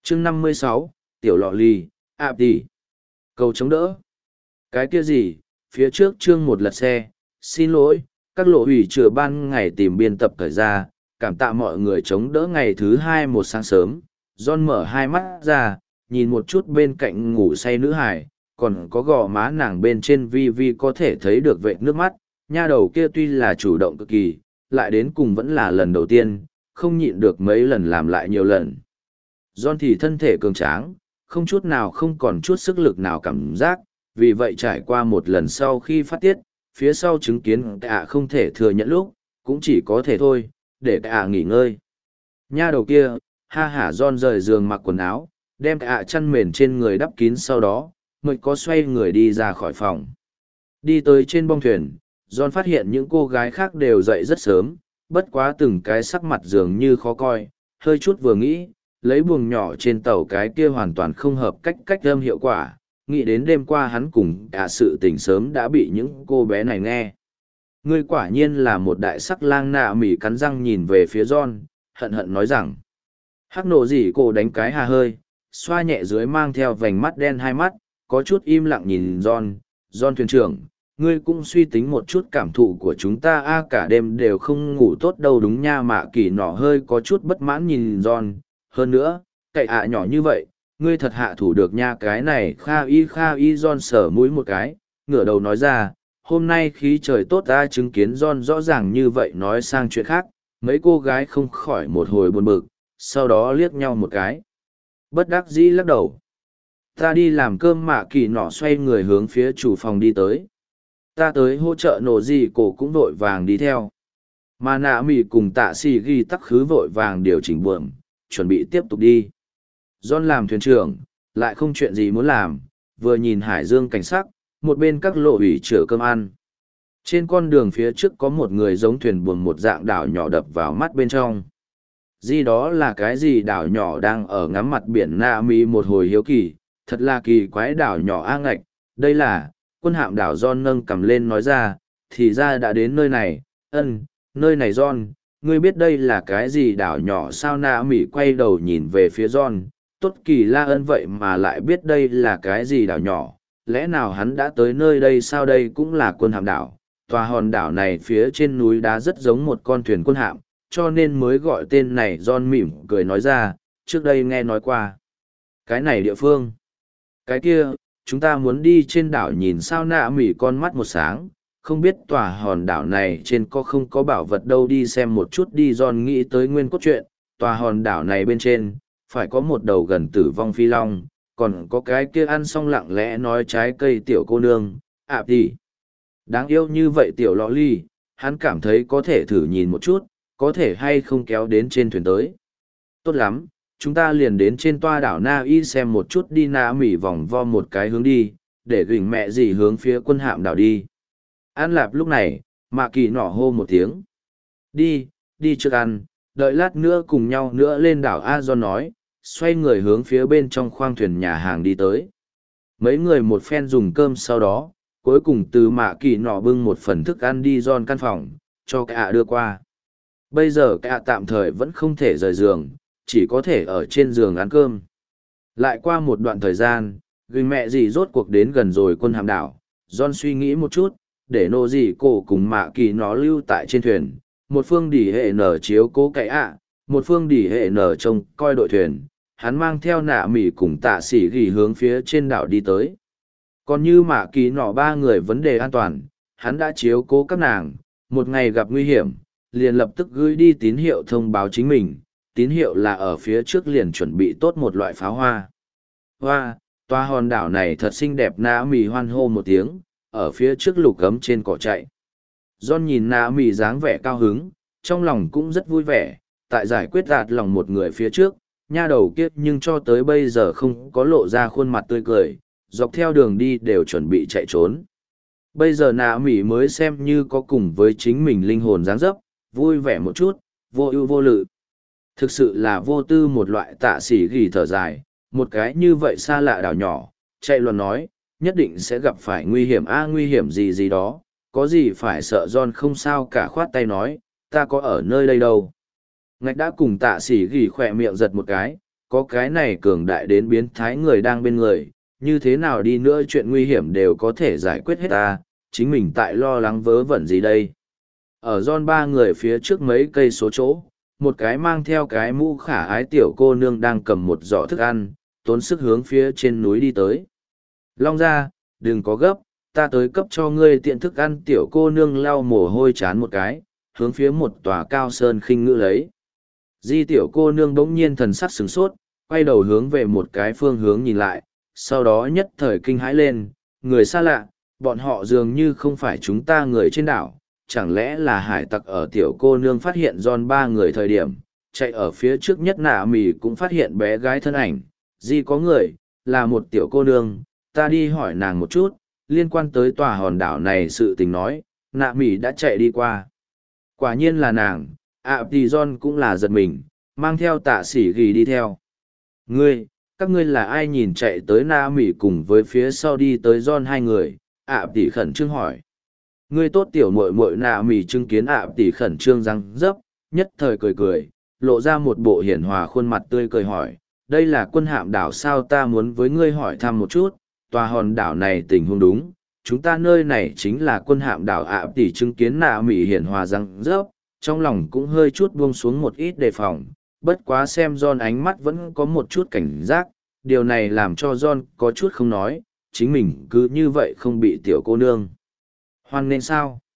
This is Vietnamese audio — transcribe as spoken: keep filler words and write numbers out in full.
chương năm mươi sáu, tiểu lọ lì, ạp đi. Cầu chống đỡ. Cái kia gì, phía trước chương một lật xe, xin lỗi, các lộ hủy chữa ban ngày tìm biên tập thời ra, cảm tạ mọi người chống đỡ ngày thứ hai một sáng sớm. John mở hai mắt ra, nhìn một chút bên cạnh ngủ say nữ hải, còn có gò má nàng bên trên vi vi có thể thấy được vệt nước mắt. Nha đầu kia tuy là chủ động cực kỳ, lại đến cùng vẫn là lần đầu tiên, không nhịn được mấy lần làm lại nhiều lần. John thì thân thể cường tráng, không chút nào không còn chút sức lực nào cảm giác, vì vậy trải qua một lần sau khi phát tiết, phía sau chứng kiến ạ không thể thừa nhận lúc, cũng chỉ có thể thôi, để ạ nghỉ ngơi. Nha đầu kia, ha hả John rời giường mặc quần áo, đem ạ chăn mền trên người đắp kín sau đó, mới có xoay người đi ra khỏi phòng. Đi tới trên bong thuyền, John phát hiện những cô gái khác đều dậy rất sớm, bất quá từng cái sắc mặt dường như khó coi, hơi chút vừa nghĩ, lấy buồng nhỏ trên tàu cái kia hoàn toàn không hợp cách cách âm hiệu quả, nghĩ đến đêm qua hắn cùng cả sự tình sớm đã bị những cô bé này nghe. Ngươi quả nhiên là một đại sắc lang nạ mỉ cắn răng nhìn về phía John, hận hận nói rằng. Hắc nổ gì cô đánh cái hà hơi, xoa nhẹ dưới mang theo vành mắt đen hai mắt, có chút im lặng nhìn John. John thuyền trưởng, ngươi cũng suy tính một chút cảm thụ của chúng ta a cả đêm đều không ngủ tốt đâu đúng nha. Mạ kỳ nọ hơi có chút bất mãn nhìn John. Hơn nữa, cậy ạ nhỏ như vậy, ngươi thật hạ thủ được nha. Cái này kha y kha y John sờ mũi một cái, ngửa đầu nói ra, hôm nay khí trời tốt ta chứng kiến John rõ ràng như vậy nói sang chuyện khác, mấy cô gái không khỏi một hồi buồn bực, sau đó liếc nhau một cái. Bất đắc dĩ lắc đầu. Ta đi làm cơm. Mạ kỳ nọ xoay người hướng phía chủ phòng đi tới. Ta tới hỗ trợ nổ gì cổ cũng vội vàng đi theo. Mà nạ mỉ cùng tạ xì ghi tắc khứ vội vàng điều chỉnh buồm, chuẩn bị tiếp tục đi. John làm thuyền trưởng, lại không chuyện gì muốn làm, vừa nhìn hải dương cảnh sắc, một bên các lộ ủy chữa cơm ăn. Trên con đường phía trước có một người giống thuyền buồm một dạng đảo nhỏ đập vào mắt bên trong. Gì đó là cái gì đảo nhỏ đang ở ngắm mặt biển nạ mỉ một hồi hiếu kỳ, thật là kỳ quái đảo nhỏ a ngạch, đây là quân hạm đảo. John nâng cầm lên nói ra, thì ra đã đến nơi này. Ân, nơi này John, ngươi biết đây là cái gì đảo nhỏ sao? Nạ mỉ quay đầu nhìn về phía John, tốt kỳ la ân vậy mà lại biết đây là cái gì đảo nhỏ, lẽ nào hắn đã tới nơi đây sao? Đây cũng là quân hạm đảo, tòa hòn đảo này phía trên núi đá rất giống một con thuyền quân hạm, cho nên mới gọi tên này. John mỉm cười nói ra, trước đây nghe nói qua cái này địa phương. Cái kia, chúng ta muốn đi trên đảo nhìn sao? Nạ mỉ con mắt một sáng, không biết tòa hòn đảo này trên có không có bảo vật đâu, đi xem một chút đi. John nghĩ tới nguyên cốt truyện, tòa hòn đảo này bên trên, phải có một đầu gần tử vong phi long, còn có cái kia ăn xong lặng lẽ nói trái cây tiểu cô nương, ạp đi. Đáng yêu như vậy tiểu lọ ly, hắn cảm thấy có thể thử nhìn một chút, có thể hay không kéo đến trên thuyền tới. Tốt lắm, chúng ta liền đến trên toa đảo Na Y xem một chút đi. Na mỉ vòng vo một cái hướng đi, để gửi mẹ gì hướng phía quân hạm đảo đi. An lạp lúc này, mạ kỳ nọ hô một tiếng. Đi, đi trước ăn, đợi lát nữa cùng nhau nữa lên đảo. A Do nói, xoay người hướng phía bên trong khoang thuyền nhà hàng đi tới. Mấy người một phen dùng cơm sau đó, cuối cùng từ mạ kỳ nọ bưng một phần thức ăn đi John căn phòng, cho cái ạ đưa qua. Bây giờ cái ạ tạm thời vẫn không thể rời giường, chỉ có thể ở trên giường ăn cơm. Lại qua một đoạn thời gian, gửi mẹ gì rốt cuộc đến gần rồi quân hạm đảo. John suy nghĩ một chút, để nô gì cổ cùng mạ kỳ nó lưu tại trên thuyền, một phương đỉ hệ nở chiếu cố cái ạ, một phương đỉ hệ nở trông coi đội thuyền. Hắn mang theo nạ mỉ cùng tạ sĩ ghi hướng phía trên đảo đi tới. Còn như mạ kỳ nọ ba người vấn đề an toàn, hắn đã chiếu cố các nàng, một ngày gặp nguy hiểm, liền lập tức gửi đi tín hiệu thông báo chính mình, tín hiệu là ở phía trước liền chuẩn bị tốt một loại pháo hoa. Hoa, toa hòn đảo này thật xinh đẹp. Nạ mỉ hoan hô một tiếng, ở phía trước lục gấm trên cỏ chạy. John nhìn nạ mỉ dáng vẻ cao hứng, trong lòng cũng rất vui vẻ, tại giải quyết đạt lòng một người phía trước, nha đầu kiếp nhưng cho tới bây giờ không có lộ ra khuôn mặt tươi cười, dọc theo đường đi đều chuẩn bị chạy trốn. Bây giờ nạ mỉ mới xem như có cùng với chính mình linh hồn dáng dấp, vui vẻ một chút, vô ưu vô lự. Thực sự là vô tư một loại. Tạ sĩ ghi thở dài, một cái như vậy xa lạ đảo nhỏ, chạy loạn nói, nhất định sẽ gặp phải nguy hiểm. a nguy hiểm gì gì đó, có gì phải sợ? John không sao cả khoát tay nói, ta có ở nơi đây đâu. Ngạch đã cùng tạ sĩ ghi khỏe miệng giật một cái, có cái này cường đại đến biến thái người đang bên người, như thế nào đi nữa chuyện nguy hiểm đều có thể giải quyết hết ta, chính mình tại lo lắng vớ vẩn gì đây. Ở John ba người phía trước mấy cây số chỗ, một cái mang theo cái mũ khả ái tiểu cô nương đang cầm một giỏ thức ăn, tốn sức hướng phía trên núi đi tới. Long ra, đừng có gấp, ta tới cấp cho ngươi tiện thức ăn. Tiểu cô nương lau mồ hôi chán một cái, hướng phía một tòa cao sơn khinh ngữ lấy. Di tiểu cô nương bỗng nhiên thần sắc sửng sốt, quay đầu hướng về một cái phương hướng nhìn lại, sau đó nhất thời kinh hãi lên, người xa lạ, bọn họ dường như không phải chúng ta người trên đảo, chẳng lẽ là hải tặc. Ở tiểu cô nương phát hiện John ba người thời điểm, chạy ở phía trước nhất nạ mì cũng phát hiện bé gái thân ảnh, Di có người, là một tiểu cô nương, ta đi hỏi nàng một chút, liên quan tới tòa hòn đảo này sự tình nói, nạ mì đã chạy đi qua. Quả nhiên là nàng, ạ thì John cũng là giật mình, mang theo tạ sỉ ghi đi theo. Ngươi, các ngươi là ai? Nhìn chạy tới nạ mì cùng với phía sau đi tới John hai người, ạ tỷ khẩn trương hỏi. Ngươi tốt tiểu muội muội nạ mì chứng kiến ạ tỷ khẩn trương răng dấp, nhất thời cười cười, lộ ra một bộ hiển hòa khuôn mặt tươi cười hỏi, đây là quân hạm đảo sao? Ta muốn với ngươi hỏi thăm một chút, tòa hòn đảo này tình huống đúng, chúng ta nơi này chính là quân hạm đảo. ạ tỷ chứng kiến nạ mỉ hiển hòa răng rớp, trong lòng cũng hơi chút buông xuống một ít đề phòng, bất quá xem John ánh mắt vẫn có một chút cảnh giác, điều này làm cho John có chút không nói, chính mình cứ như vậy không bị tiểu cô nương hoan nên sao?